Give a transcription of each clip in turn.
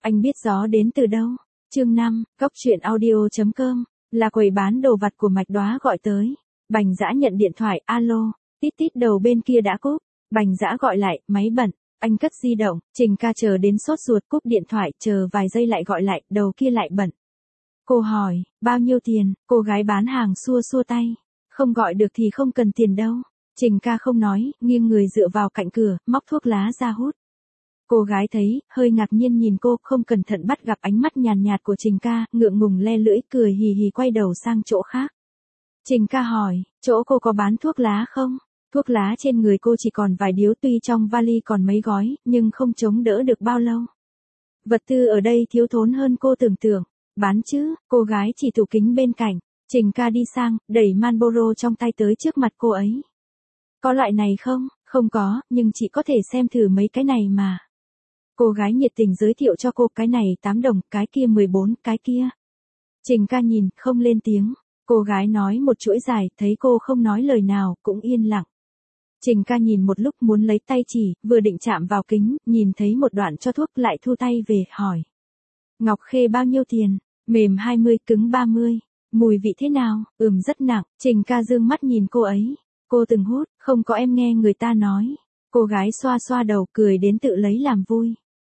Anh biết gió đến từ đâu? Chương 5, Cốc truyện audio.com, là quầy bán đồ vặt của Mạch Đóa gọi tới. Bành Dã nhận điện thoại, alo, tít tít đầu bên kia đã cúp. Bành Dã gọi lại, máy bận. Anh cất di động, Trình Ca chờ đến sốt ruột cúp điện thoại, chờ vài giây lại gọi lại, đầu kia lại bận. Cô hỏi, bao nhiêu tiền? Cô gái bán hàng xua xua tay. Không gọi được thì không cần tiền đâu. Trình Ca không nói, nghiêng người dựa vào cạnh cửa, móc thuốc lá ra hút. Cô gái thấy, hơi ngạc nhiên nhìn cô, không cẩn thận bắt gặp ánh mắt nhàn nhạt của Trình Ca, ngượng ngùng le lưỡi, cười hì hì quay đầu sang chỗ khác. Trình Ca hỏi, chỗ cô có bán thuốc lá không? Thuốc lá trên người cô chỉ còn vài điếu, tuy trong vali còn mấy gói, nhưng không chống đỡ được bao lâu. Vật tư ở đây thiếu thốn hơn cô tưởng tượng. Bán chứ? Cô gái chỉ tủ kính bên cạnh. Trình Ca đi sang, đẩy Marlboro trong tay tới trước mặt cô ấy. Có loại này không? Không có, nhưng chị có thể xem thử mấy cái này mà. Cô gái nhiệt tình giới thiệu cho cô, cái này 8 đồng, cái kia 14, cái kia. Trình Ca nhìn, không lên tiếng. Cô gái nói một chuỗi dài, thấy cô không nói lời nào, cũng yên lặng. Trình Ca nhìn một lúc muốn lấy tay chỉ, vừa định chạm vào kính, nhìn thấy một đoạn cho thuốc lại thu tay về, hỏi. Ngọc Khê bao nhiêu tiền? Mềm 20, cứng 30. Mùi vị thế nào? Rất nặng. Trình Ca dương mắt nhìn cô ấy. Cô từng hút, không có, em nghe người ta nói. Cô gái xoa xoa đầu, cười đến tự lấy làm vui.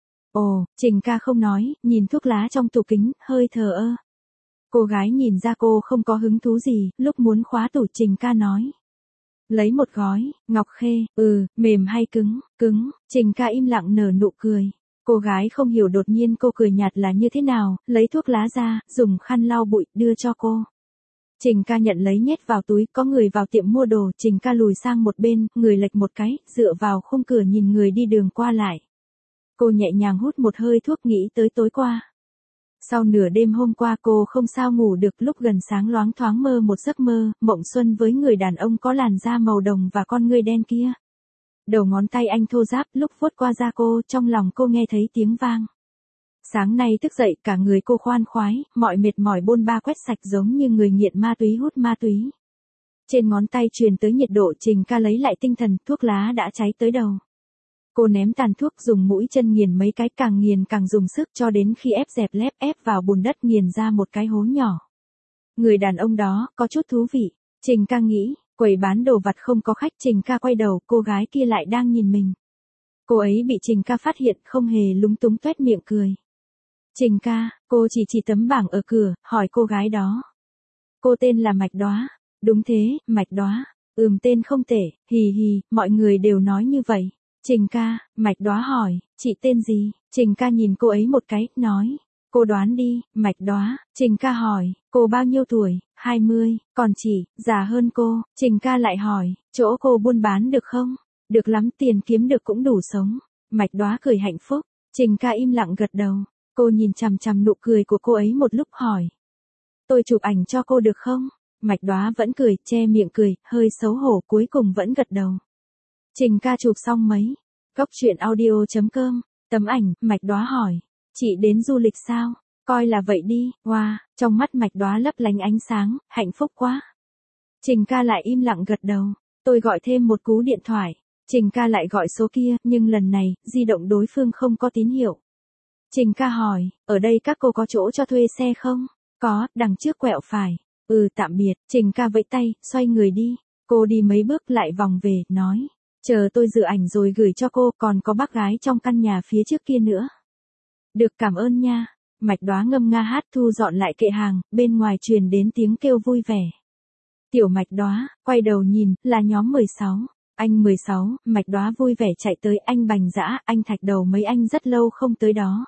Ồ, Trình Ca không nói, nhìn thuốc lá trong tủ kính, hơi thờ ơ. Cô gái nhìn ra cô không có hứng thú gì, lúc muốn khóa tủ Trình Ca nói. Lấy một gói, Ngọc Khê, mềm hay cứng? Cứng. Trình Ca im lặng nở nụ cười. Cô gái không hiểu đột nhiên cô cười nhạt là như thế nào, lấy thuốc lá ra, dùng khăn lau bụi, đưa cho cô. Trình Ca nhận lấy nhét vào túi, có người vào tiệm mua đồ, Trình Ca lùi sang một bên, người lệch một cái, dựa vào khung cửa nhìn người đi đường qua lại. Cô nhẹ nhàng hút một hơi thuốc, nghĩ tới tối qua. Sau nửa đêm hôm qua cô không sao ngủ được, lúc gần sáng loáng thoáng mơ một giấc mơ, mộng xuân với người đàn ông có làn da màu đồng và con ngươi đen kia. Đầu ngón tay anh thô ráp, lúc vuốt qua da cô, trong lòng cô nghe thấy tiếng vang. Sáng nay thức dậy, cả người cô khoan khoái, mọi mệt mỏi bôn ba quét sạch giống như người nghiện ma túy hút ma túy. Trên ngón tay truyền tới nhiệt độ, Trình Ca lấy lại tinh thần, thuốc lá đã cháy tới đầu. Cô ném tàn thuốc, dùng mũi chân nghiền mấy cái, càng nghiền càng dùng sức, cho đến khi ép dẹp lép, ép vào bùn đất, nghiền ra một cái hố nhỏ. Người đàn ông đó, có chút thú vị. Trình Ca nghĩ, quầy bán đồ vặt không có khách. Trình Ca quay đầu, cô gái kia lại đang nhìn mình. Cô ấy bị Trình Ca phát hiện, không hề lúng túng, toét miệng cười. Trình Ca, cô chỉ tấm bảng ở cửa, hỏi cô gái đó. Cô tên là Mạch Đóa. Đúng thế, Mạch Đóa. Tên không tệ, hì hì, mọi người đều nói như vậy. Trình Ca, Mạch Đóa hỏi, chị tên gì? Trình Ca nhìn cô ấy một cái, nói. Cô đoán đi, Mạch Đóa. Trình Ca hỏi, cô bao nhiêu tuổi? 20, còn chị, già hơn cô. Trình Ca lại hỏi, chỗ cô buôn bán được không? Được lắm, tiền kiếm được cũng đủ sống. Mạch Đóa cười hạnh phúc. Trình Ca im lặng gật đầu. Cô nhìn chằm chằm nụ cười của cô ấy một lúc, hỏi. Tôi chụp ảnh cho cô được không? Mạch Đóa vẫn cười, che miệng cười, hơi xấu hổ, cuối cùng vẫn gật đầu. Trình Ca chụp xong mấy. Cốc truyện audio.com, tấm ảnh, Mạch Đóa hỏi. Chị đến du lịch sao? Coi là vậy đi. Wow, trong mắt Mạch Đóa lấp lánh ánh sáng, hạnh phúc quá. Trình Ca lại im lặng gật đầu. Tôi gọi thêm một cú điện thoại. Trình Ca lại gọi số kia, nhưng lần này, di động đối phương không có tín hiệu. Trình Ca hỏi, ở đây các cô có chỗ cho thuê xe không? Có, đằng trước quẹo phải. Tạm biệt. Trình Ca vẫy tay, xoay người đi. Cô đi mấy bước lại vòng về, nói. Chờ tôi dự ảnh rồi gửi cho cô, còn có bác gái trong căn nhà phía trước kia nữa. Được, cảm ơn nha. Mạch Đóa ngâm nga hát, thu dọn lại kệ hàng, bên ngoài truyền đến tiếng kêu vui vẻ. Tiểu Mạch Đóa, quay đầu nhìn, là nhóm 16. Anh 16, Mạch Đóa vui vẻ chạy tới, anh Bành Dã, anh Thạch Đầu, mấy anh rất lâu không tới đó.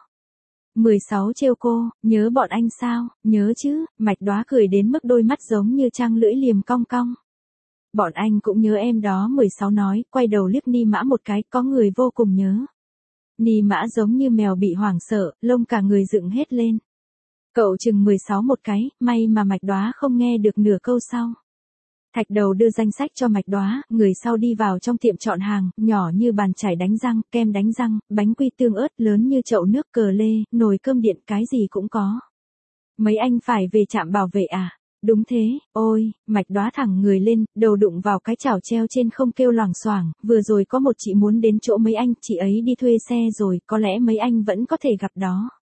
16 trêu cô, nhớ bọn anh sao? Nhớ chứ. Mạch Đóa cười đến mức đôi mắt giống như trăng lưỡi liềm cong cong. Bọn anh cũng nhớ em đó. 16 nói, quay đầu liếc Ni Mã một cái, có người vô cùng nhớ. Ni Mã giống như mèo bị hoảng sợ, lông cả người dựng hết lên. Cậu chừng 16 một cái, may mà Mạch Đóa không nghe được nửa câu sau. Thạch Đầu đưa danh sách cho Mạch Đóa, người sau đi vào trong tiệm chọn hàng, nhỏ như bàn chải đánh răng, kem đánh răng, bánh quy tương ớt, lớn như chậu nước, cờ lê, nồi cơm điện, cái gì cũng có. Mấy anh phải về trạm bảo vệ à? Đúng thế. Ôi, Mạch Đóa thẳng người lên, đầu đụng vào cái chảo treo trên không, kêu loảng xoảng, vừa rồi có một chị muốn đến chỗ mấy anh, chị ấy đi thuê xe rồi, có lẽ mấy anh vẫn có thể gặp đó.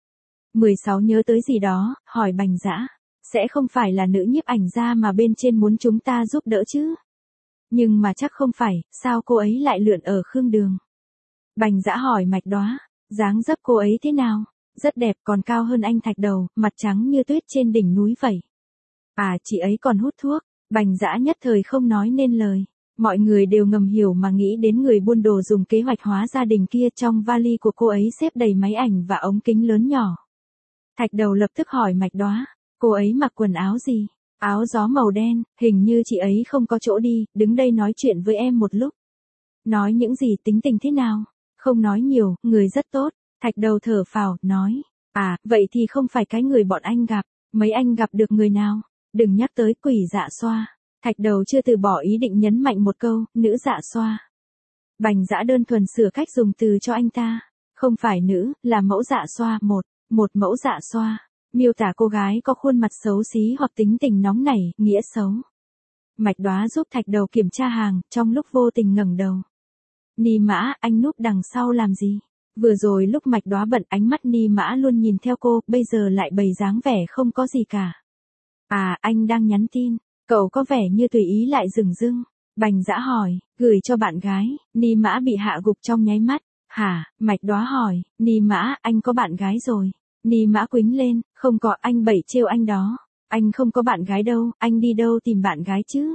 16 nhớ tới gì đó, hỏi Bành Dã. Sẽ không phải là nữ nhiếp ảnh gia mà bên trên muốn chúng ta giúp đỡ chứ? Nhưng mà chắc không phải, sao cô ấy lại lượn ở Khương Đường? Bành Dã hỏi Mạch Đóa, dáng dấp cô ấy thế nào? Rất đẹp, còn cao hơn anh Thạch Đầu, mặt trắng như tuyết trên đỉnh núi vậy. À, chị ấy còn hút thuốc. Bành Dã nhất thời không nói nên lời. Mọi người đều ngầm hiểu mà nghĩ đến người buôn đồ dùng kế hoạch hóa gia đình kia. Trong vali của cô ấy xếp đầy máy ảnh và ống kính lớn nhỏ. Thạch Đầu lập tức hỏi Mạch Đóa, cô ấy mặc quần áo gì? Áo gió màu đen, hình như chị ấy không có chỗ đi, đứng đây nói chuyện với em một lúc. Nói những gì, tính tình thế nào? Không nói nhiều, người rất tốt. Thạch Đầu thở phào, nói, à, vậy thì không phải cái người bọn anh gặp. Mấy anh gặp được người nào? Đừng nhắc tới Quỷ Dạ Xoa. Thạch Đầu chưa từ bỏ ý định nhấn mạnh một câu, nữ dạ xoa. Bành Dã đơn thuần sửa cách dùng từ cho anh ta. Không phải nữ, là mẫu dạ xoa. Một mẫu dạ xoa. Miêu tả cô gái có khuôn mặt xấu xí hoặc tính tình nóng nảy, nghĩa xấu. Mạch Đóa giúp Thạch Đầu kiểm tra hàng, trong lúc vô tình ngẩng đầu. Ni Mã, anh núp đằng sau làm gì? Vừa rồi lúc Mạch Đóa bận, ánh mắt Ni Mã luôn nhìn theo cô, bây giờ lại bày dáng vẻ không có gì cả. À, anh đang nhắn tin. Cậu có vẻ như tùy ý lại dửng dưng. Bành Dã hỏi, gửi cho bạn gái. Ni Mã bị hạ gục trong nháy mắt. Hả? Mạch Đóa hỏi, Ni Mã, anh có bạn gái rồi. Ni Mã quýnh lên, không có, anh bậy trêu anh đó. Anh không có bạn gái đâu, anh đi đâu tìm bạn gái chứ?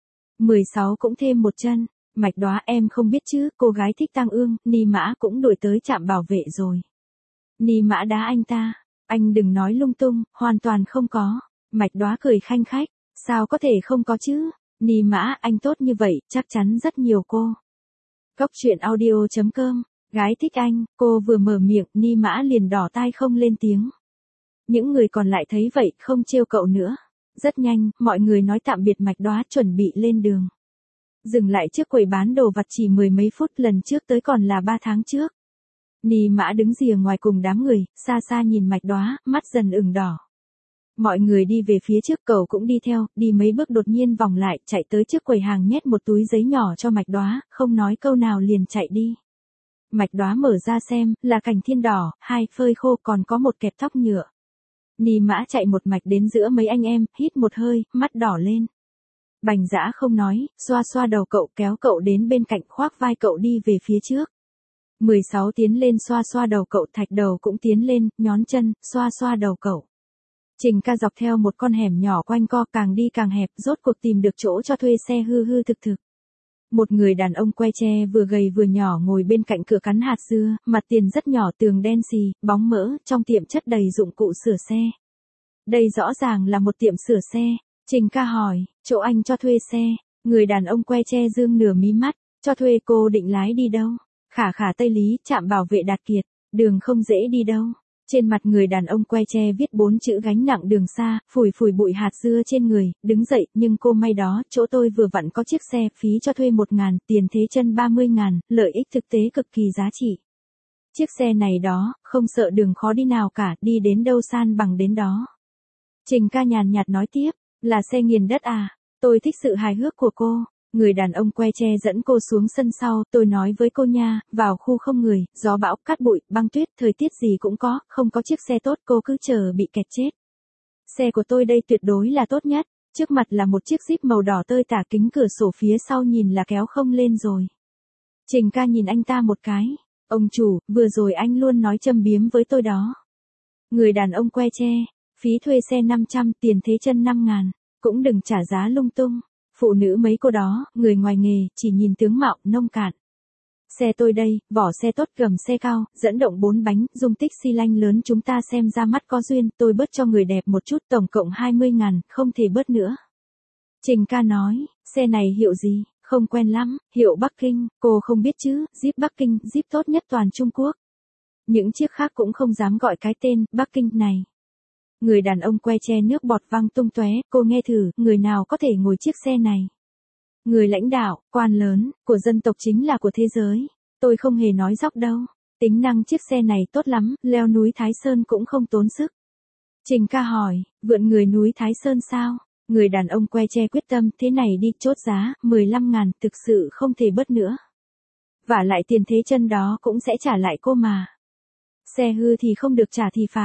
16 cũng thêm một chân. Mạch Đóa, em không biết chứ, cô gái thích tang ương. Ni Mã cũng đuổi tới trạm bảo vệ rồi. Ni Mã đá anh ta. Anh đừng nói lung tung, hoàn toàn không có. Mạch Đóa cười khanh khách. Sao có thể không có chứ? Ni Mã, anh tốt như vậy, chắc chắn rất nhiều cô. Cốc truyện audio.com. Gái thích anh, cô vừa mở miệng, Ni Mã liền đỏ tai không lên tiếng. Những người còn lại thấy vậy, không trêu cậu nữa. Rất nhanh, mọi người nói tạm biệt Mạch Đóa, chuẩn bị lên đường. Dừng lại trước quầy bán đồ vặt chỉ 10 mấy phút, lần trước tới còn là 3 tháng trước. Ni Mã đứng rìa ngoài cùng đám người, xa xa nhìn Mạch Đóa, mắt dần ửng đỏ. Mọi người đi về phía trước, cậu cũng đi theo, đi mấy bước đột nhiên vòng lại, chạy tới trước quầy hàng nhét một túi giấy nhỏ cho Mạch Đóa, không nói câu nào liền chạy đi. Mạch Đóa mở ra xem, là cành thiên đỏ, 2 phơi khô, còn có một kẹp tóc nhựa. Ni Mã chạy một mạch đến giữa mấy anh em, hít một hơi, mắt đỏ lên. Bành Dã không nói, xoa xoa đầu cậu, kéo cậu đến bên cạnh, khoác vai cậu đi về phía trước. 16 tiến lên xoa xoa đầu cậu, Thạch Đầu cũng tiến lên, nhón chân, xoa xoa đầu cậu. Trình Ca dọc theo một con hẻm nhỏ quanh co, càng đi càng hẹp, rốt cuộc tìm được chỗ cho thuê xe hư hư thực thực. Một người đàn ông que tre vừa gầy vừa nhỏ ngồi bên cạnh cửa cắn hạt dưa, mặt tiền rất nhỏ, tường đen xì, bóng mỡ, trong tiệm chất đầy dụng cụ sửa xe. Đây rõ ràng là một tiệm sửa xe. Trình Ca hỏi, chỗ anh cho thuê xe? Người đàn ông que tre dương nửa mí mắt, cho thuê, cô định lái đi đâu? Khả Khả Tây Lý, trạm bảo vệ Đạt Kiệt, đường không dễ đi đâu. Trên mặt người đàn ông que tre viết 4 chữ gánh nặng đường xa, phủi phủi bụi hạt dưa trên người, đứng dậy, nhưng cô may đó, chỗ tôi vừa vặn có chiếc xe, phí cho thuê 1.000, tiền thế chân 30.000, lợi ích thực tế cực kỳ giá trị. Chiếc xe này đó, không sợ đường khó đi nào cả, đi đến đâu san bằng đến đó. Trình Ca nhàn nhạt nói tiếp, là xe nghiền đất à? Tôi thích sự hài hước của cô. Người đàn ông que tre dẫn cô xuống sân sau, tôi nói với cô nha, vào khu không người, gió bão, cát bụi, băng tuyết, thời tiết gì cũng có, không có chiếc xe tốt, cô cứ chờ bị kẹt chết. Xe của tôi đây tuyệt đối là tốt nhất, trước mặt là một chiếc Jeep màu đỏ tơi tả, kính cửa sổ phía sau nhìn là kéo không lên rồi. Trình Ca nhìn anh ta một cái, ông chủ, vừa rồi anh luôn nói châm biếm với tôi đó. Người đàn ông que tre, phí thuê xe 500, tiền thế chân 5.000, cũng đừng trả giá lung tung. Phụ nữ mấy cô đó, người ngoài nghề, chỉ nhìn tướng mạo, nông cạn. Xe tôi đây, vỏ xe tốt, gầm xe cao, dẫn động 4 bánh, dung tích xi lanh lớn, chúng ta xem ra mắt có duyên, tôi bớt cho người đẹp một chút, tổng cộng 20.000, không thể bớt nữa. Trình Ca nói, xe này hiệu gì? Không quen lắm, hiệu Bắc Kinh, cô không biết chứ, Jeep Bắc Kinh, Jeep tốt nhất toàn Trung Quốc. Những chiếc khác cũng không dám gọi cái tên Bắc Kinh này. Người đàn ông que tre nước bọt văng tung tóe, cô nghe thử, người nào có thể ngồi chiếc xe này? Người lãnh đạo, quan lớn, của dân tộc chính là của thế giới. Tôi không hề nói dóc đâu. Tính năng chiếc xe này tốt lắm, leo núi Thái Sơn cũng không tốn sức. Trình Ca hỏi, vượn người núi Thái Sơn sao? Người đàn ông que tre quyết tâm, thế này đi, chốt giá, 15.000, thực sự không thể bớt nữa. Vả lại tiền thế chân đó cũng sẽ trả lại cô mà. Xe hư thì không được trả thì phải.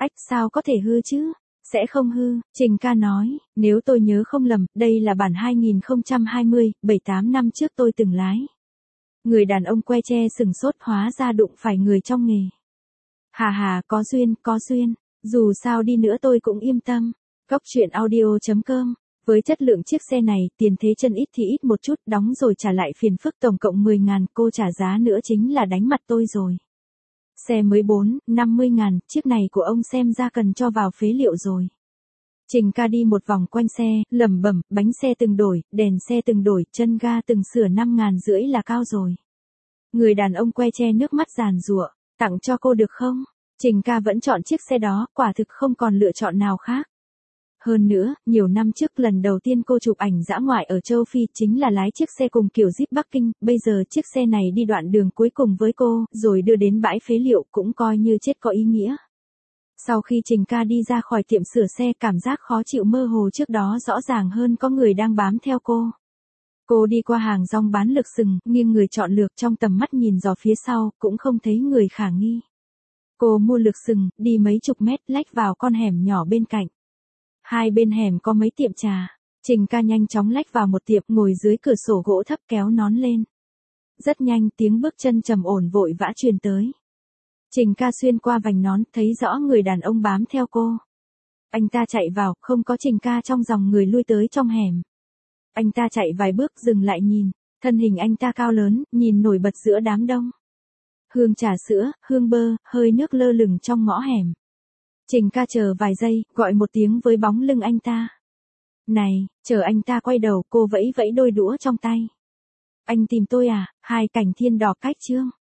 Ách sao có thể hư chứ? Sẽ không hư, Trình ca nói, nếu tôi nhớ không lầm, đây là bản 2020, 7-8 năm trước tôi từng lái. Người đàn ông que tre sừng sốt hóa ra đụng phải người trong nghề. Hà hà, có duyên, dù sao đi nữa tôi cũng yên tâm. Góc truyện audio.com. Với chất lượng chiếc xe này, tiền thế chân ít thì ít một chút, đóng rồi trả lại phiền phức tổng cộng 10.000, cô trả giá nữa chính là đánh mặt tôi rồi. Xe mới 50.000, chiếc này của ông xem ra cần cho vào phế liệu rồi. Trình ca đi một vòng quanh xe, lẩm bẩm, bánh xe từng đổi, đèn xe từng đổi, chân ga từng sửa 5.500 là cao rồi. Người đàn ông que tre nước mắt giàn giụa, tặng cho cô được không? Trình ca vẫn chọn chiếc xe đó, quả thực không còn lựa chọn nào khác. Hơn nữa, nhiều năm trước lần đầu tiên cô chụp ảnh dã ngoại ở châu Phi chính là lái chiếc xe cùng kiểu Jeep Bắc Kinh, bây giờ chiếc xe này đi đoạn đường cuối cùng với cô, rồi đưa đến bãi phế liệu cũng coi như chết có ý nghĩa. Sau khi Trình ca đi ra khỏi tiệm sửa xe, cảm giác khó chịu mơ hồ trước đó rõ ràng hơn có người đang bám theo cô. Cô đi qua hàng rong bán lược sừng, nghiêng người chọn lược trong tầm mắt nhìn dò phía sau, cũng không thấy người khả nghi. Cô mua lược sừng, đi mấy chục mét lách vào con hẻm nhỏ bên cạnh. Hai bên hẻm có mấy tiệm trà. Trình ca nhanh chóng lách vào một tiệm, ngồi dưới cửa sổ gỗ thấp kéo nón lên. Rất nhanh tiếng bước chân trầm ổn vội vã truyền tới. Trình ca xuyên qua vành nón, thấy rõ người đàn ông bám theo cô. Anh ta chạy vào, không có Trình ca trong dòng người lui tới trong hẻm. Anh ta chạy vài bước dừng lại nhìn, thân hình anh ta cao lớn, nhìn nổi bật giữa đám đông. Hương trà sữa, hương bơ, hơi nước lơ lửng trong ngõ hẻm. Trình ca chờ vài giây, gọi một tiếng với bóng lưng anh ta. Này, chờ anh ta quay đầu, cô vẫy vẫy đôi đũa trong tay. Anh tìm tôi à? Hai cảnh thiên đỏ cách chương.